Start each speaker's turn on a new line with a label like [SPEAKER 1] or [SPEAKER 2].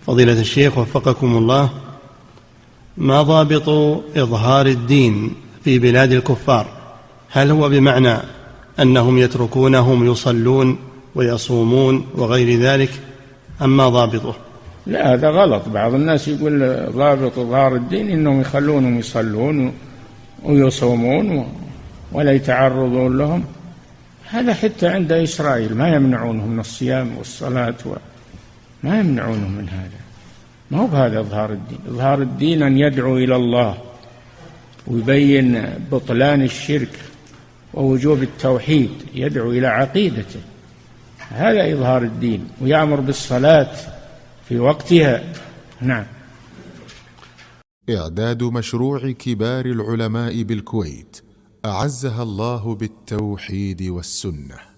[SPEAKER 1] فضيلة الشيخ وفقكم الله، ما ضابط إظهار الدين في بلاد الكفار؟ هل هو بمعنى أنهم يتركونهم يصلون ويصومون وغير ذلك، أم ما ضابطه؟
[SPEAKER 2] لا، هذا غلط. بعض الناس يقول ضابط إظهار الدين إنهم يخلونهم يصلون ويصومون ولا يتعرضون لهم. هذا حتى عند إسرائيل ما يمنعونهم من الصيام والصلاة ما يمنعونهم من هذا. ما هو بهذا إظهار الدين. إظهار الدين أن يدعو إلى الله ويبين بطلان الشرك ووجوب التوحيد، يدعو إلى عقيدته، هذا إظهار الدين، ويأمر بالصلاة في وقتها. نعم.
[SPEAKER 3] إعداد مشروع كبار العلماء بالكويت أعزها الله بالتوحيد والسنة.